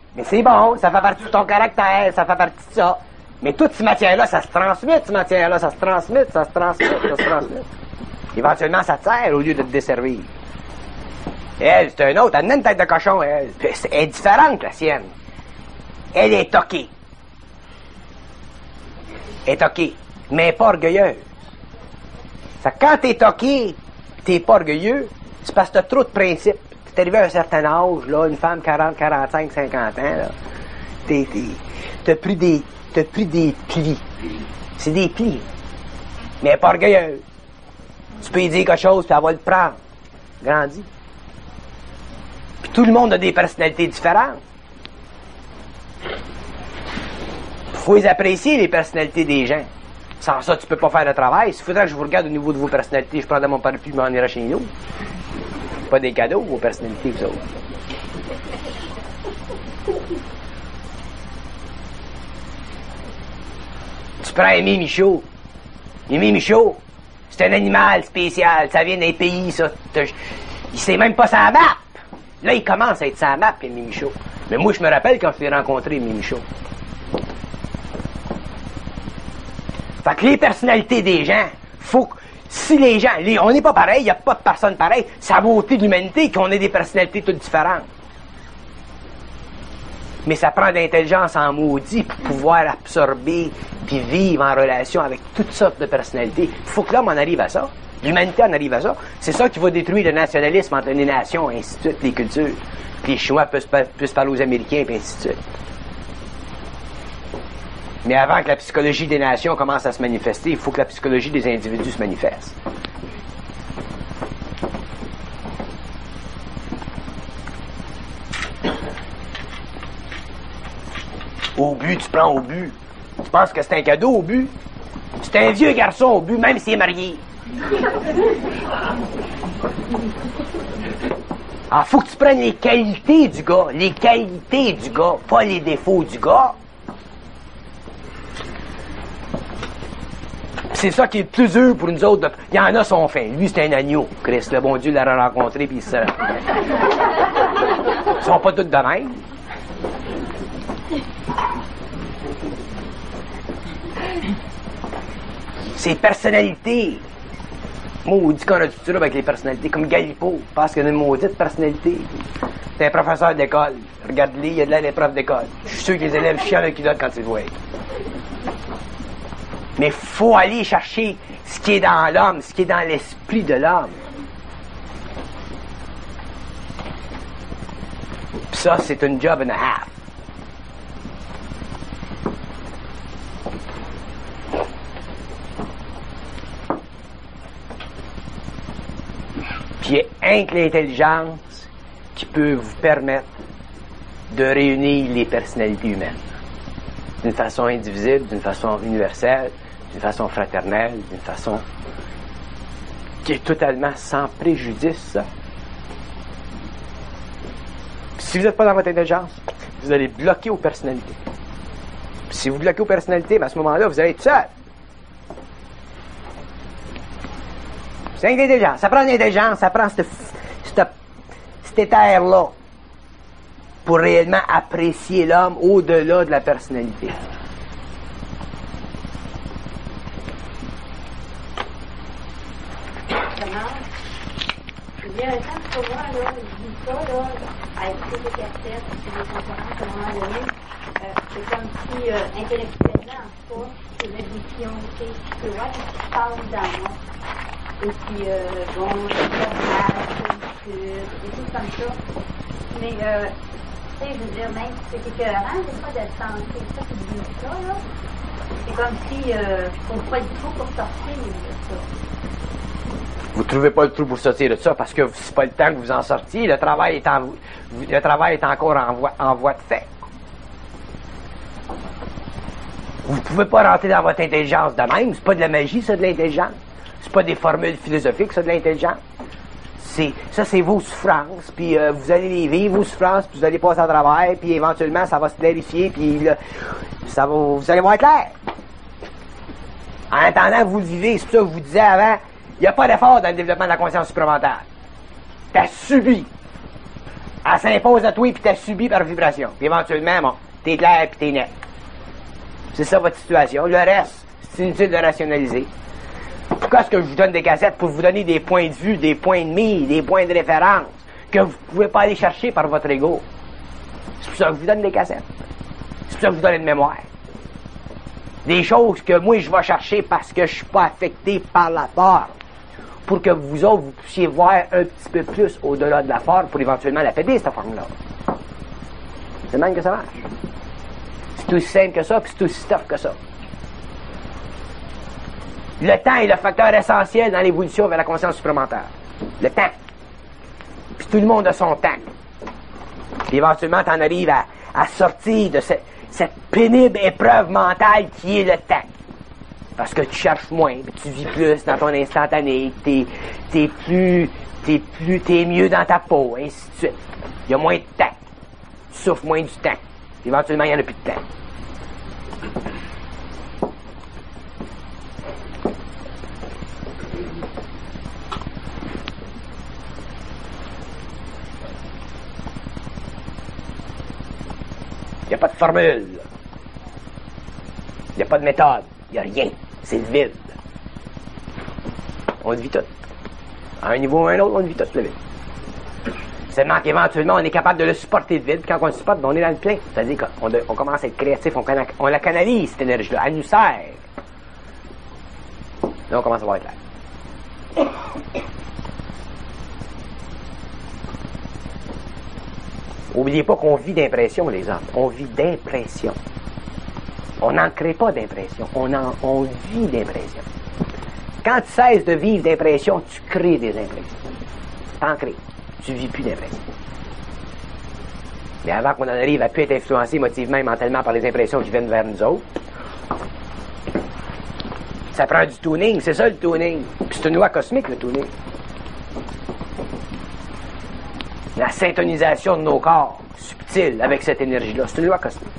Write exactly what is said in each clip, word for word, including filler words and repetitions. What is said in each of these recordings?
Mais c'est bon, ça fait partie de ton caractère, ça fait partie de ça. Mais toute cette matière-là, ça se transmet, cette matière-là, ça se transmet, ça se transmet, ça se transmet. Éventuellement, ça te sert au lieu de te desservir. Elle, c'est un autre, elle a une tête de cochon, elle. Elle est différente, la sienne. Elle est toquée. Elle est toquée, mais elle n'est pas orgueilleuse. Ça, quand t'es toqué, t'es pas orgueilleux, c'est parce que t'as trop de principes. T'es arrivé à un certain âge, là, une femme quarante, quarante-cinq, cinquante ans, là. T'es, t'es, t'as pris des, t'as pris des plis. C'est des plis. Mais elle n'est pas orgueilleuse. Tu peux lui dire quelque chose, puis elle va le prendre. Grandit. Puis tout le monde a des personnalités différentes. Faut les apprécier, les personnalités des gens. Sans ça, tu peux pas faire le travail. S'il faudrait que je vous regarde au niveau de vos personnalités, je prendrais mon parapluie et m'en irais chez nous. Pas des cadeaux, vos personnalités, vous autres. Tu prends Aimé Michaud. Aimé Michaud, c'est un animal spécial. Ça vient d'un pays, ça. Il sait même pas sa map. Là, il commence à être sa map, Aimé Michaud. Mais moi, je me rappelle quand je l'ai rencontré, Aimé Michaud. Fait que les personnalités des gens, faut que, si les gens, les, on n'est pas pareil, il n'y a pas de personne pareille, c'est la beauté de l'humanité qu'on ait des personnalités toutes différentes. Mais ça prend de l'intelligence en maudit pour pouvoir absorber puis vivre en relation avec toutes sortes de personnalités. Il faut que l'homme en arrive à ça. L'humanité en arrive à ça. C'est ça qui va détruire le nationalisme entre les nations, et ainsi de suite, les cultures. Puis les Chinois puissent, puissent parler aux Américains, et ainsi de suite. Mais avant que la psychologie des nations commence à se manifester, il faut que la psychologie des individus se manifeste. Au but, tu prends au but. Tu penses que c'est un cadeau au but? C'est un vieux garçon au but, même s'il est marié. Ah, faut que tu prennes les qualités du gars. Les qualités du gars, pas les défauts du gars. C'est ça qui est le plus dur pour nous autres. Il y en a son fin. Lui, c'est un agneau. Christ, le bon Dieu l'a rencontré, puis il se... Ils sont pas tous de même. Ces personnalités. Maudit qu'on a du trouble avec les personnalités. Comme Galipo, parce qu'il a une maudite personnalité. C'est un professeur d'école. Regarde-les, il y a de là les profs d'école. Je suis sûr que les élèves chiant le culotte quand ils le voient. Mais il faut aller chercher ce qui est dans l'homme, ce qui est dans l'esprit de l'homme. Puis ça, c'est une job and a half. Puis il y a rien que l'intelligence qui peut vous permettre de réunir les personnalités humaines. D'une façon indivisible, d'une façon universelle, d'une façon fraternelle, d'une façon qui est totalement sans préjudice, ça. Puis si vous n'êtes pas dans votre intelligence, vous allez bloquer aux personnalités. Puis si vous bloquez aux personnalités, ben à ce moment-là, vous allez être seul. C'est une intelligence. Ça prend une intelligence, ça prend cette, cette, cet éther-là pour réellement apprécier l'homme au-delà de la personnalité. Il y a un temps pour moi, là, je dis ça, là, à écouter des cassettes, puis des conférences à un moment donné, euh, c'est comme si, euh, intellectuellement, en tout cas, c'est l'édition, tu sais, je peux voir ce qui se passe dans moi. Et puis, euh, bon, je suis des choses comme ça. Mais, euh, tu sais, je veux dire, même si c'est écœurant, des fois, de sentir ça, puis de dire ça, là, c'est comme si, euh, on ne pas du tout pour sortir de ça. Vous ne trouvez pas le trou pour sortir de ça parce que c'est pas le temps que vous en sortiez. Le travail est, en, le travail est encore en voie, en voie de fait. Vous ne pouvez pas rentrer dans votre intelligence de même. C'est pas de la magie, ça, de l'intelligence. C'est pas des formules philosophiques, ça, de l'intelligence. C'est, ça, c'est vos souffrances, puis euh, vous allez les vivre, vos souffrances, puis vous allez passer à travers, puis éventuellement, ça va se clarifier, puis là, ça va, vous allez voir clair. En attendant que vous le vivez, c'est pour ça que je vous disais avant, il n'y a pas d'effort dans le développement de la conscience supramentale. T'as subi. Elle s'impose à toi, puis t'as subi par vibration. Puis éventuellement, bon, t'es clair, puis t'es net. C'est ça votre situation. Le reste, c'est inutile de rationaliser. Pourquoi est-ce que je vous donne des cassettes? Pour vous donner des points de vue, des points de mire, des points de référence que vous ne pouvez pas aller chercher par votre ego. C'est pour ça que je vous donne des cassettes. C'est pour ça que je vous donne une mémoire. Des choses que moi, je vais chercher parce que je suis pas affecté par la forme. Pour que vous autres, vous puissiez voir un petit peu plus au-delà de la forme pour éventuellement la péter, cette forme-là. C'est même que ça marche. C'est aussi simple que ça, puis c'est aussi tough que ça. Le temps est le facteur essentiel dans l'évolution vers la conscience supplémentaire. Le temps. Puis tout le monde a son temps. Puis éventuellement, tu en arrives à, à sortir de ce, cette pénible épreuve mentale qui est le temps. Parce que tu cherches moins, puis tu vis plus dans ton instantané, t'es, t'es plus, t'es plus, t'es mieux dans ta peau, ainsi de suite. Il y a moins de temps. Tu souffres moins du temps. Éventuellement, il n'y en a plus de temps. Il n'y a pas de formule. Il n'y a pas de méthode. Il n'y a rien. C'est le vide. On le vit tout. À un niveau ou à un autre, on le vit tout, le vide. Seulement qu'éventuellement, on est capable de le supporter le vide. Quand on le supporte, on est dans le plein. C'est-à-dire qu'on on commence à être créatif, on, on la canalise, cette énergie-là. Elle nous sert. Là, on commence à voir clair. N'oubliez pas qu'on vit d'impression, les hommes. On vit d'impression. On n'en crée pas d'impression. On, en, on vit d'impression. Quand tu cesses de vivre d'impression, tu crées des impressions. T'en crées. Tu vis plus d'impression. Mais avant qu'on en arrive à plus être influencé émotivement et mentalement par les impressions qui viennent vers nous autres, ça prend du tuning. C'est ça le tuning. Puis c'est une loi cosmique, le tuning. La syntonisation de nos corps, subtile, avec cette énergie-là. C'est une loi cosmique.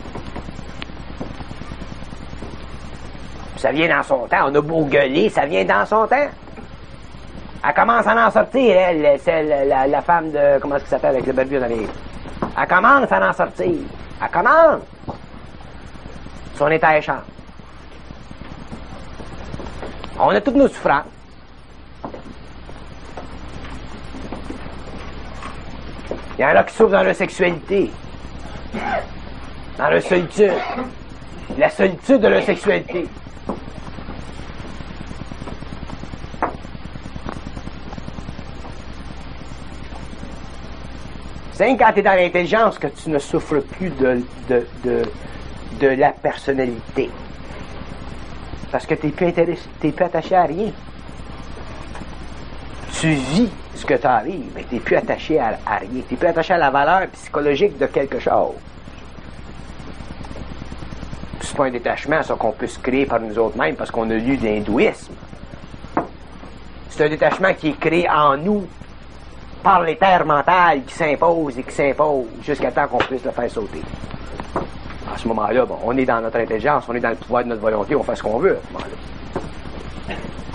Ça vient dans son temps. On a beau gueuler, ça vient dans son temps. Elle commence à en sortir, elle, celle, la, la femme de... Comment est-ce qu'elle s'appelle avec le barbu dans les... Elle commence à en sortir. Elle commence. Son état échange. On a toutes nos souffrances. Il y en a qui souffrent dans leur sexualité. Dans leur solitude. La solitude de leur sexualité. C'est quand tu es dans l'intelligence que tu ne souffres plus de, de, de, de la personnalité. Parce que tu n'es plus, intéressé, t'es plus attaché à rien. Tu vis ce que tu arrives, mais tu n'es plus attaché à, à rien. Tu n'es plus attaché à la valeur psychologique de quelque chose. C'est pas un détachement, ça, qu'on peut se créer par nous autres mêmes parce qu'on a lu de l'hindouisme. C'est un détachement qui est créé en nous par les terres mentales qui s'imposent et qui s'imposent jusqu'à temps qu'on puisse le faire sauter. À ce moment-là, bon, on est dans notre intelligence, on est dans le pouvoir de notre volonté, on fait ce qu'on veut à ce moment-là.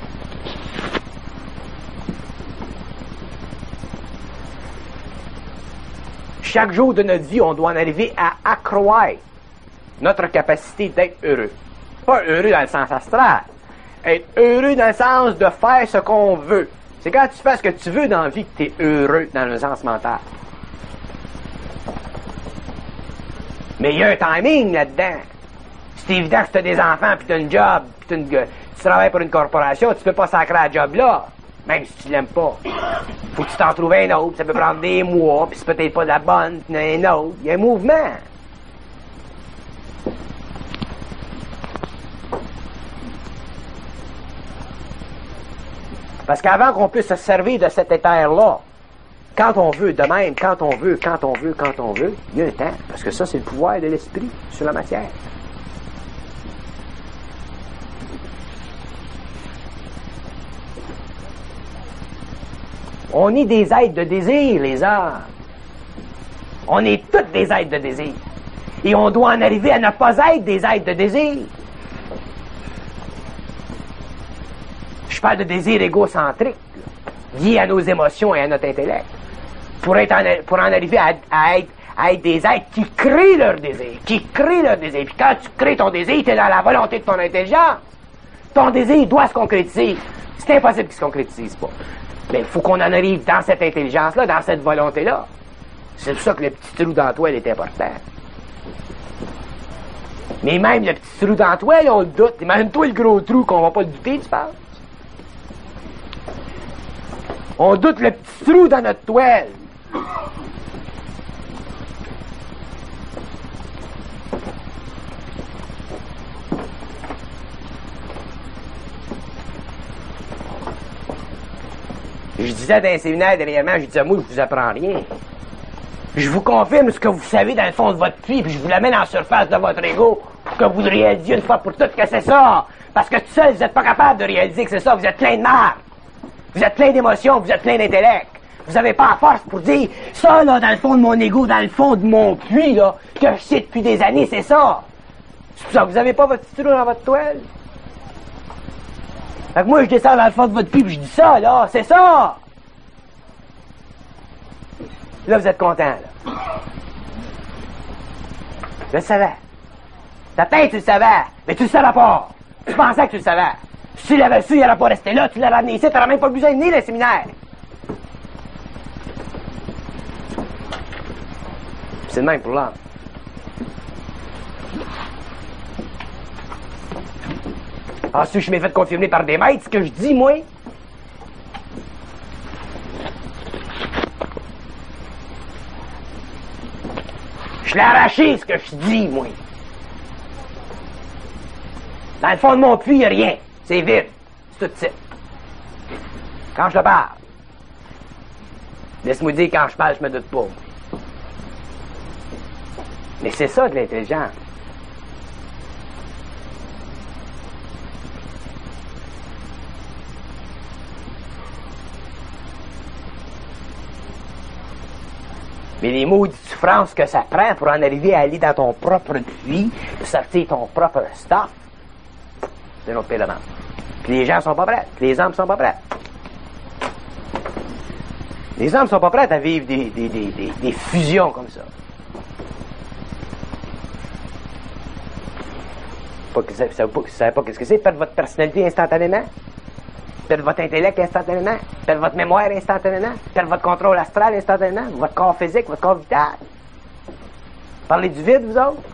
Chaque jour de notre vie, on doit en arriver à accroître notre capacité d'être heureux. Pas heureux dans le sens astral. Être heureux dans le sens de faire ce qu'on veut. C'est quand tu fais ce que tu veux dans la vie que tu es heureux dans le sens mental. Mais il y a un timing là-dedans. C'est évident que tu as des enfants, puis tu as une job, puis une, tu travailles pour une corporation, tu peux pas sacrer à la job-là, même si tu l'aimes pas. Faut que tu t'en trouves un autre, ça peut prendre des mois, puis c'est peut-être pas la bonne, puis un autre. Il y a un mouvement. Parce qu'avant qu'on puisse se servir de cet éther-là, quand on veut, de même, quand on veut, quand on veut, quand on veut, il y a un temps. Parce que ça, c'est le pouvoir de l'esprit sur la matière. On est des êtres de désir, les hommes. On est tous des êtres de désir. Et on doit en arriver à ne pas être des êtres de désir. Je parle de désir égocentrique, lié à nos émotions et à notre intellect. pour, être en, pour en arriver à, à, être, à être des êtres qui créent leur désir, qui créent leur désir. Puis quand tu crées ton désir, tu es dans la volonté de ton intelligence. Ton désir doit se concrétiser. C'est impossible qu'il se concrétise pas. Mais il faut qu'on en arrive dans cette intelligence-là, dans cette volonté-là. C'est pour ça que le petit trou dans la toile est important. Mais même le petit trou dans la toile, on le doute. Imagine-toi le gros trou qu'on va pas le douter, tu penses? On doute le petit trou dans notre toile. Je disais dans un séminaire dernièrement, je disais, moi, je vous apprends rien. Je vous confirme ce que vous savez dans le fond de votre vie, puis je vous l'amène en surface de votre ego pour que vous réalisiez une fois pour toutes que c'est ça. Parce que tout seul, vous n'êtes pas capable de réaliser que c'est ça. Vous êtes plein de marre. Vous êtes plein d'émotions, vous êtes plein d'intellect. Vous n'avez pas la force pour dire, ça, là, dans le fond de mon ego, dans le fond de mon puits, là, que je sais depuis des années, c'est ça. C'est pour ça que vous n'avez pas votre petit trou dans votre toile. Fait que moi, je descends dans le fond de votre puits, puis je dis ça, là, c'est ça. Là, vous êtes content, là. Je le savais. Ta tête, tu le savais, mais tu le savais pas. Tu pensais que tu le savais. Si tu l'avais su, il n'aurait pas resté là, tu l'aurais ramené ici, tu n'aurais même pas besoin de venir, le séminaire. C'est le même pour l'âme. Ah, si je m'ai fait confirmer par des maîtres, ce que je dis, moi. Je l'ai arraché, ce que je dis, moi. Dans le fond de mon puits, il n'y a rien. C'est vide. C'est tout de suite. Quand je te parle. Laisse-moi dire, quand je parle, je me doute pas. Mais c'est ça de l'intelligence. Mais les maudites souffrances que ça prend pour en arriver à aller dans ton propre puits, pour sortir ton propre stuff, c'est notre pire. Puis les gens sont pas prêts. Puis les âmes sont pas prêtes. Les âmes sont pas prêtes à vivre des, des, des, des, des fusions comme ça. Pas que ça, ça, vous savez pas qu'est-ce que c'est, perdre votre personnalité instantanément, perdre votre intellect instantanément, perdre votre mémoire instantanément, perdre votre contrôle astral instantanément, votre corps physique, votre corps vital. Parlez du vide, vous autres.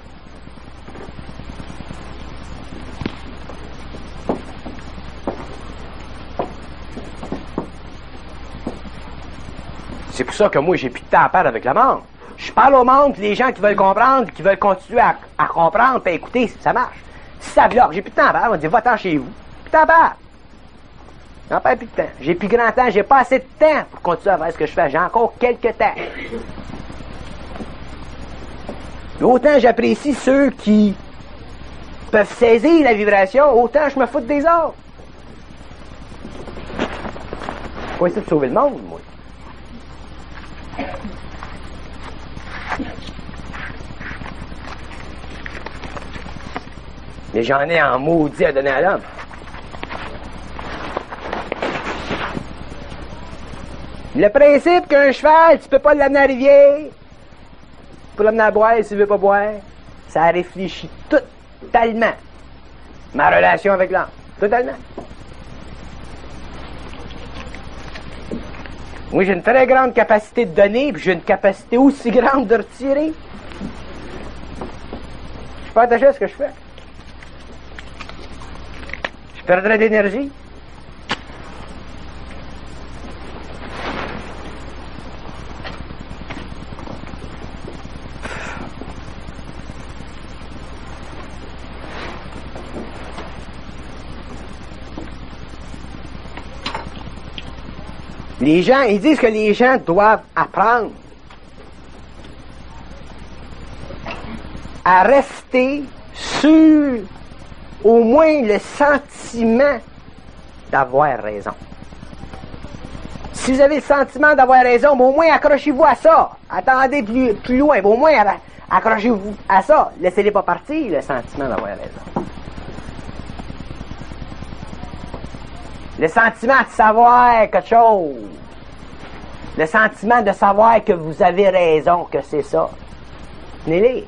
C'est pour ça que moi, j'ai plus de temps à perdre avec le monde. Je parle au monde, les gens qui veulent comprendre, qui veulent continuer à, à comprendre, et écouter, ça marche. Si ça bloque, j'ai plus de temps à perdre, on dit, va-t'en chez vous. Plus de temps à perdre. J'en perds plus de temps. J'ai plus grand temps, j'ai pas assez de temps pour continuer à faire ce que je fais. J'ai encore quelques temps. Et autant j'apprécie ceux qui peuvent saisir la vibration, autant je me fous des autres. Faut essayer de sauver le monde, moi. Mais j'en ai en maudit à donner à l'homme. Le principe qu'un cheval, tu peux pas l'amener à la rivière, tu peux l'amener à boire si tu veux pas boire, ça réfléchit totalement ma relation avec l'homme. Totalement. Moi, j'ai une très grande capacité de donner, puis j'ai une capacité aussi grande de retirer. Je suis pas attaché à ce que je fais. Je perdrais d'énergie. Les gens, ils disent que les gens doivent apprendre à rester sur au moins le sentiment d'avoir raison. Si vous avez le sentiment d'avoir raison, mais au moins accrochez-vous à ça. Attendez plus, plus loin, mais au moins accrochez-vous à ça. Laissez-les pas partir, le sentiment d'avoir raison. Le sentiment de savoir quelque chose. Le sentiment de savoir que vous avez raison, que c'est ça. Tenez-les.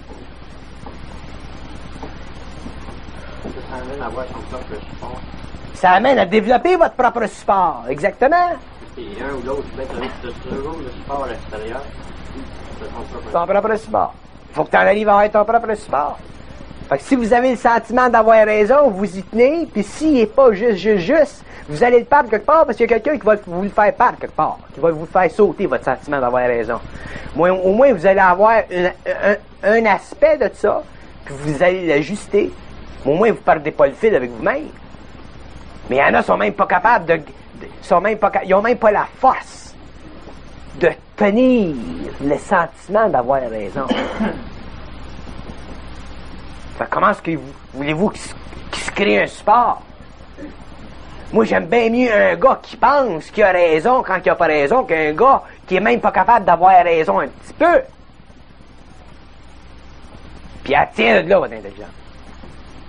Ça amène à avoir son propre support. Ça amène à développer votre propre support. Exactement. Et un ou l'autre, ben, tu as toujours le support à l'extérieur. De ton propre Ton propre support. Il faut que tu en arrives à avoir ton propre support. Fait que si vous avez le sentiment d'avoir raison, vous y tenez, puis s'il n'est pas juste, juste, juste, vous allez le perdre quelque part parce qu'il y a quelqu'un qui va vous le faire perdre quelque part, qui va vous faire sauter votre sentiment d'avoir raison. Moi, au moins, vous allez avoir une, un, un aspect de ça, puis vous allez l'ajuster. Au moins, vous ne perdez pas le fil avec vous-même. Mais il y en a qui sont même pas capables de... de sont même pas, ils n'ont même pas la force de tenir le sentiment d'avoir raison. Fait, comment est-ce que vous, voulez-vous qu'il se, qu'il se crée un support? Moi, j'aime bien mieux un gars qui pense qu'il a raison quand il n'a pas raison qu'un gars qui est même pas capable d'avoir raison un petit peu. Puis elle tient de là, votre intelligence.